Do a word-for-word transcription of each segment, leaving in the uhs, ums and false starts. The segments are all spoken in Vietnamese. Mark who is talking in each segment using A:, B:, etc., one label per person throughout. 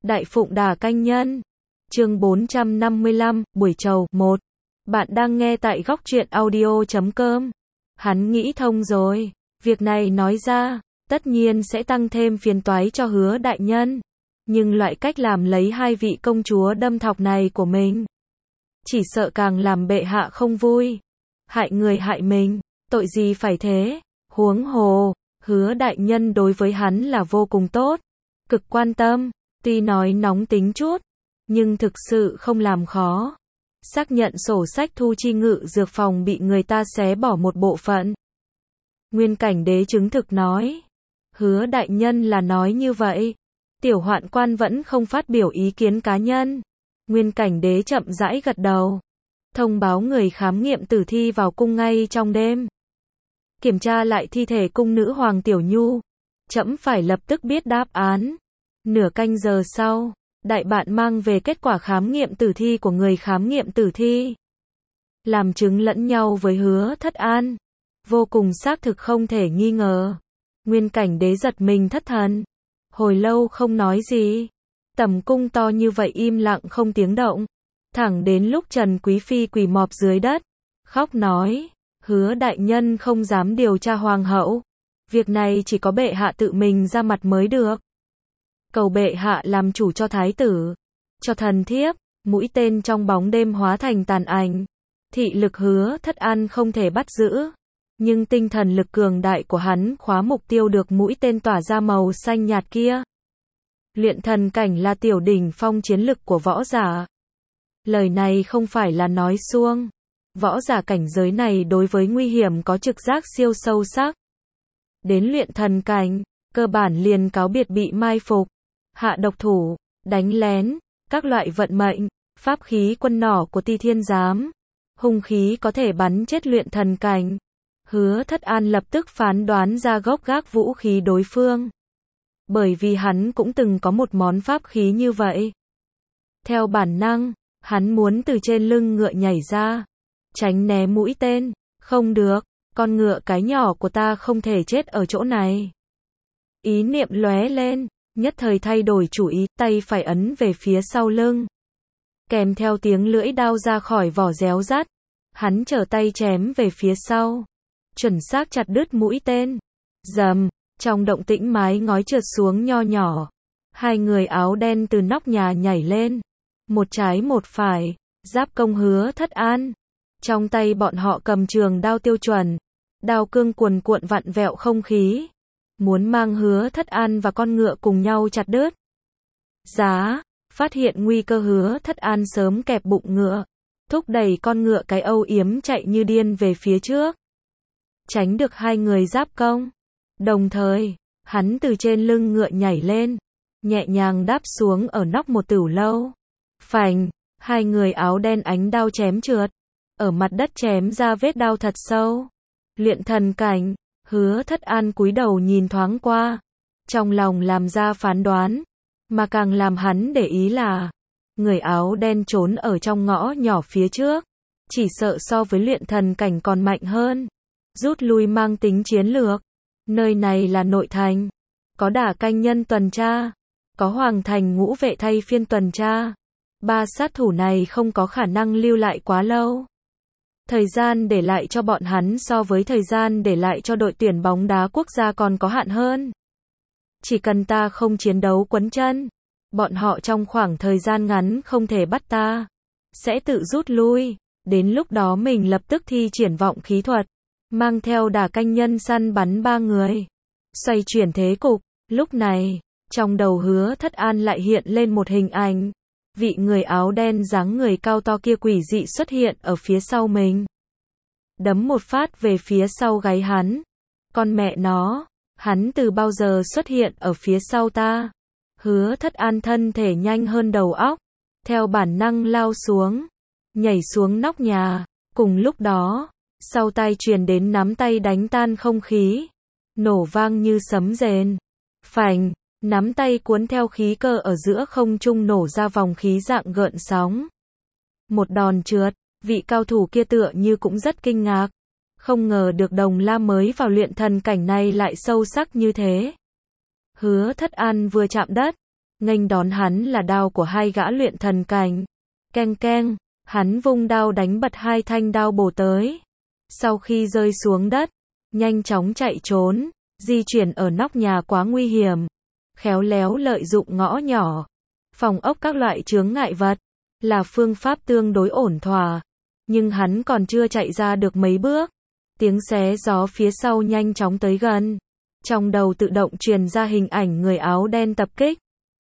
A: Đại Phụng Đà Canh Nhân. Chương bốn trăm năm mươi lăm, buổi chầu, một. Bạn đang nghe tại góc truyện audio chấm com. Hắn nghĩ thông rồi, việc này nói ra, tất nhiên sẽ tăng thêm phiền toái cho Hứa đại nhân. Nhưng loại cách làm lấy hai vị công chúa đâm thọc này của mình, chỉ sợ càng làm bệ hạ không vui. Hại người hại mình, tội gì phải thế, huống hồ, Hứa đại nhân đối với hắn là vô cùng tốt, cực quan tâm, tuy nói nóng tính chút, nhưng thực sự không làm khó. Xác nhận sổ sách thu chi ngự dược phòng bị người ta xé bỏ một bộ phận. Nguyên Cảnh Đế chứng thực nói, Hứa đại nhân là nói như vậy. Tiểu Hoạn Quan vẫn không phát biểu ý kiến cá nhân. Nguyên Cảnh Đế chậm rãi gật đầu, thông báo người khám nghiệm tử thi vào cung ngay trong đêm. Kiểm tra lại thi thể cung nữ Hoàng Tiểu Nhu, trẫm phải lập tức biết đáp án. Nửa canh giờ sau, đại bạn mang về kết quả khám nghiệm tử thi của người khám nghiệm tử thi, làm chứng lẫn nhau với Hứa Thất An, vô cùng xác thực không thể nghi ngờ. Nguyên Cảnh Đế giật mình thất thần, hồi lâu không nói gì. Tầm cung to như vậy im lặng không tiếng động, thẳng đến lúc Trần Quý Phi quỳ mọp dưới đất, khóc nói, Hứa đại nhân không dám điều tra hoàng hậu, việc này chỉ có bệ hạ tự mình ra mặt mới được. Cầu bệ hạ làm chủ cho thái tử, cho thần thiếp. Mũi tên trong bóng đêm hóa thành tàn ảnh. Thị lực Hứa Thất An không thể bắt giữ, nhưng tinh thần lực cường đại của hắn khóa mục tiêu được mũi tên tỏa ra màu xanh nhạt kia. Luyện thần cảnh là tiểu đỉnh phong chiến lực của võ giả. Lời này không phải là nói suông. Võ giả cảnh giới này đối với nguy hiểm có trực giác siêu sâu sắc. Đến luyện thần cảnh, cơ bản liền cáo biệt bị mai phục, hạ độc thủ, đánh lén, các loại vận mệnh, pháp khí quân nỏ của Ti Thiên Giám, hung khí có thể bắn chết luyện thần cảnh. Hứa Thất An lập tức phán đoán ra gốc gác vũ khí đối phương, bởi vì hắn cũng từng có một món pháp khí như vậy. Theo bản năng, hắn muốn từ trên lưng ngựa nhảy ra, tránh né mũi tên. Không được, con ngựa cái nhỏ của ta không thể chết ở chỗ này. Ý niệm lóe lên, nhất thời thay đổi chủ ý, tay phải ấn về phía sau lưng, kèm theo tiếng lưỡi đao ra khỏi vỏ réo rắt, hắn trở tay chém về phía sau, chuẩn xác chặt đứt mũi tên. Rầm, trong động tĩnh mái ngói trượt xuống nho nhỏ, hai người áo đen từ nóc nhà nhảy lên, một trái một phải, giáp công Hứa Thất An. Trong tay bọn họ cầm trường đao tiêu chuẩn, đao cương cuồn cuộn vặn vẹo không khí, muốn mang Hứa Thất An và con ngựa cùng nhau chặt đứt. Giá, phát hiện nguy cơ Hứa Thất An sớm kẹp bụng ngựa, thúc đẩy con ngựa cái âu yếm chạy như điên về phía trước, tránh được hai người giáp công. Đồng thời, hắn từ trên lưng ngựa nhảy lên, nhẹ nhàng đáp xuống ở nóc một tửu lâu. Phành, hai người áo đen ánh đao chém trượt, ở mặt đất chém ra vết đao thật sâu. Luyện thần cảnh, Hứa Thất An cúi đầu nhìn thoáng qua, trong lòng làm ra phán đoán, mà càng làm hắn để ý là, người áo đen trốn ở trong ngõ nhỏ phía trước, chỉ sợ so với luyện thần cảnh còn mạnh hơn. Rút lui mang tính chiến lược. Nơi này là nội thành, có Đả Canh Nhân tuần tra, có Hoàng Thành ngũ vệ thay phiên tuần tra. Ba sát thủ này không có khả năng lưu lại quá lâu. Thời gian để lại cho bọn hắn so với thời gian để lại cho đội tuyển bóng đá quốc gia còn có hạn hơn. Chỉ cần ta không chiến đấu quấn chân, bọn họ trong khoảng thời gian ngắn không thể bắt ta, sẽ tự rút lui. Đến lúc đó mình lập tức thi triển vọng khí thuật, mang theo Đả Canh Nhân săn bắn ba người, xoay chuyển thế cục. Lúc này, trong đầu Hứa Thất An lại hiện lên một hình ảnh, vị người áo đen dáng người cao to kia quỷ dị xuất hiện ở phía sau mình, đấm một phát về phía sau gáy hắn. Con mẹ nó, hắn từ bao giờ xuất hiện ở phía sau ta? Hứa Thất An thân thể nhanh hơn đầu óc, theo bản năng lao xuống, nhảy xuống nóc nhà. Cùng lúc đó, sau tai truyền đến nắm tay đánh tan không khí, nổ vang như sấm rền. Phành, nắm tay cuốn theo khí cơ ở giữa không trung nổ ra vòng khí dạng gợn sóng. Một đòn trượt, vị cao thủ kia tựa như cũng rất kinh ngạc, không ngờ được Đồng La mới vào luyện thần cảnh này lại sâu sắc như thế. Hứa Thất An vừa chạm đất, nghênh đón hắn là đao của hai gã luyện thần cảnh. Keng keng, hắn vung đao đánh bật hai thanh đao bổ tới. Sau khi rơi xuống đất, nhanh chóng chạy trốn, di chuyển ở nóc nhà quá nguy hiểm, khéo léo lợi dụng ngõ nhỏ, phòng ốc các loại chướng ngại vật, là phương pháp tương đối ổn thỏa. Nhưng hắn còn chưa chạy ra được mấy bước, tiếng xé gió phía sau nhanh chóng tới gần. Trong đầu tự động truyền ra hình ảnh người áo đen tập kích.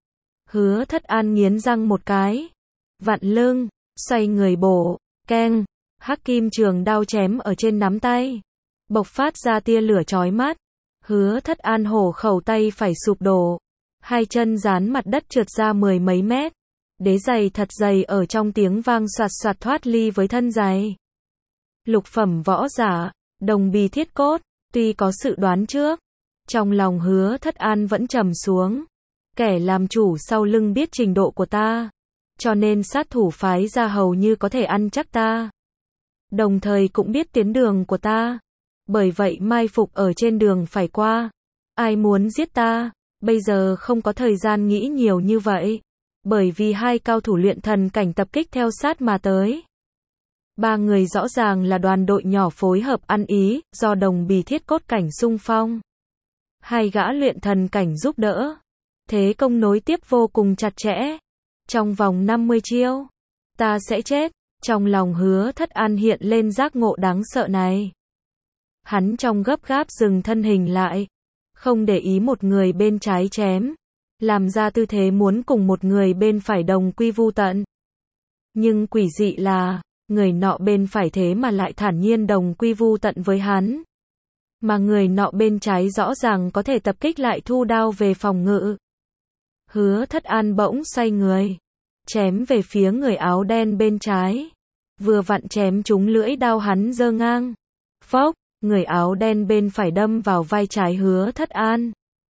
A: Hứa Thất An nghiến răng một cái, vặn lưng, xoay người bổ, keng, hắc kim trường đao chém ở trên nắm tay, bộc phát ra tia lửa chói mắt. Hứa Thất An hổ khẩu tay phải sụp đổ, hai chân dán mặt đất trượt ra mười mấy mét, đế giày thật dày ở trong tiếng vang soạt soạt thoát ly với thân giày. Lục phẩm võ giả, đồng bì thiết cốt, tuy có sự đoán trước, trong lòng Hứa Thất An vẫn trầm xuống. Kẻ làm chủ sau lưng biết trình độ của ta, cho nên sát thủ phái ra hầu như có thể ăn chắc ta. Đồng thời cũng biết tiến đường của ta, bởi vậy mai phục ở trên đường phải qua. Ai muốn giết ta, bây giờ không có thời gian nghĩ nhiều như vậy, bởi vì hai cao thủ luyện thần cảnh tập kích theo sát mà tới. Ba người rõ ràng là đoàn đội nhỏ phối hợp ăn ý, do đồng bì thiết cốt cảnh xung phong. Hai gã luyện thần cảnh giúp đỡ. Thế công nối tiếp vô cùng chặt chẽ. Trong vòng năm mươi chiêu, ta sẽ chết. Trong lòng Hứa Thất An hiện lên giác ngộ đáng sợ này. Hắn trong gấp gáp dừng thân hình lại, không để ý một người bên trái chém, làm ra tư thế muốn cùng một người bên phải đồng quy vu tận. Nhưng quỷ dị là, người nọ bên phải thế mà lại thản nhiên đồng quy vu tận với hắn. Mà người nọ bên trái rõ ràng có thể tập kích lại thu đao về phòng ngự. Hứa Thất An bỗng xoay người, chém về phía người áo đen bên trái. Vừa vặn chém trúng lưỡi đao hắn giơ ngang. Phốc, người áo đen bên phải đâm vào vai trái Hứa Thất An.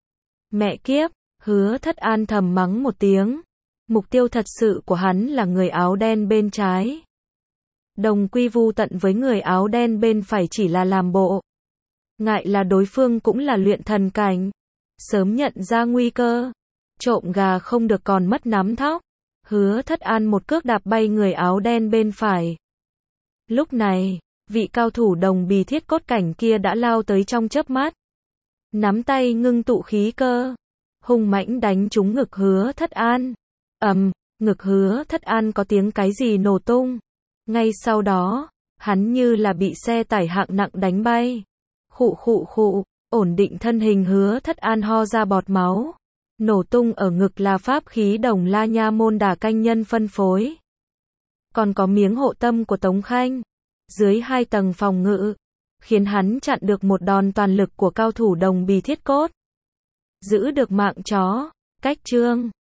A: Mẹ kiếp, Hứa Thất An thầm mắng một tiếng. Mục tiêu thật sự của hắn là người áo đen bên trái. Đồng quy vu tận với người áo đen bên phải chỉ là làm bộ. Ngại là đối phương cũng là luyện thần cảnh. Sớm nhận ra nguy cơ. Trộm gà không được còn mất nắm thóc. Hứa Thất An một cước đạp bay người áo đen bên phải. Lúc này, vị cao thủ đồng bì thiết cốt cảnh kia đã lao tới trong chớp mắt. Nắm tay ngưng tụ khí cơ, hung mãnh đánh trúng ngực Hứa Thất An. Ầm, ngực Hứa Thất An có tiếng cái gì nổ tung. Ngay sau đó, hắn như là bị xe tải hạng nặng đánh bay. Khụ khụ khụ, ổn định thân hình Hứa Thất An ho ra bọt máu. Nổ tung ở ngực là pháp khí Đồng La Nha môn đà canh nhân phân phối. Còn có miếng hộ tâm của Tống Khanh, dưới hai tầng phòng ngự, khiến hắn chặn được một đòn toàn lực của cao thủ đồng bì thiết cốt. Giữ được mạng chó, cách chương.